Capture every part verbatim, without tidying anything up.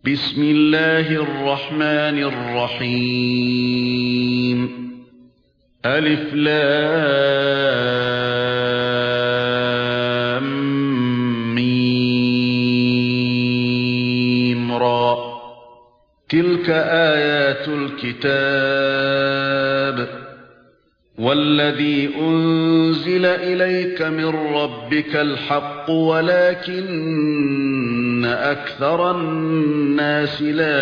بسم الله الرحمن الرحيم ألف لام ميم را تلك آيات الكتاب والذي أنزل إليك من ربك الحق ولكن أكثر الناس لا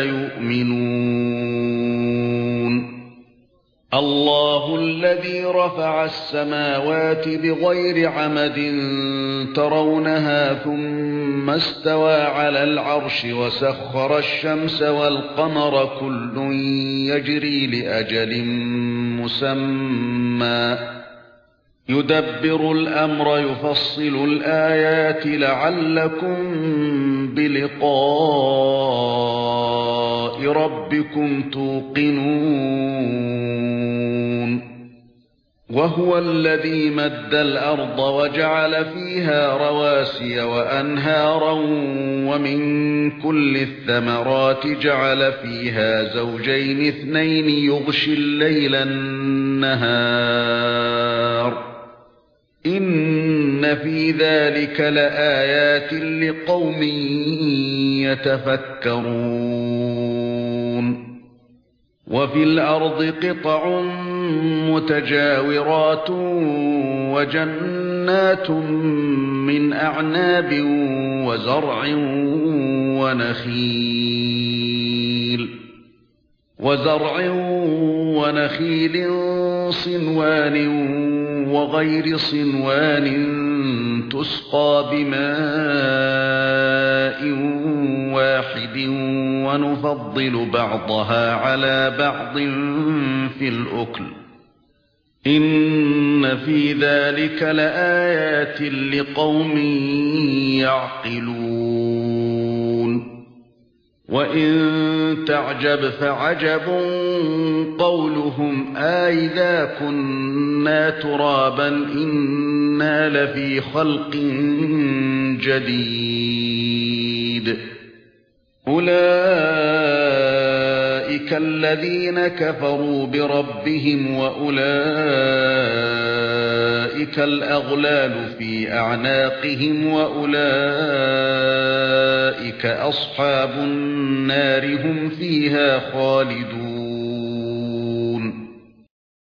يؤمنون الله الذي رفع السماوات بغير عمد ترونها ثم استوى على العرش وسخر الشمس والقمر كل يجري لأجل مسمى يدبر الأمر يفصل الآيات لعلكم بلقاء ربكم توقنون وهو الذي مد الأرض وجعل فيها رواسي وأنهارا ومن كل الثمرات جعل فيها زوجين اثنين يغشي الليل النهار إن في ذلك لآيات لقوم يتفكرون وفي الأرض قطع متجاورات وجنات من أعناب وزرع ونخيل وزرع ونخيل صنوان وغير صنوان تسقى بماء واحد ونفضل بعضها على بعض في الأكل إن في ذلك لآيات لقوم يعقلون وإن تعجب فعجب قولهم أإذا كنا ترابا إنا لفي خلق جديد أولئك الذين كفروا بربهم وأولئك الأغلال في أعناقهم وأولئك أصحاب النار هم فيها خالدون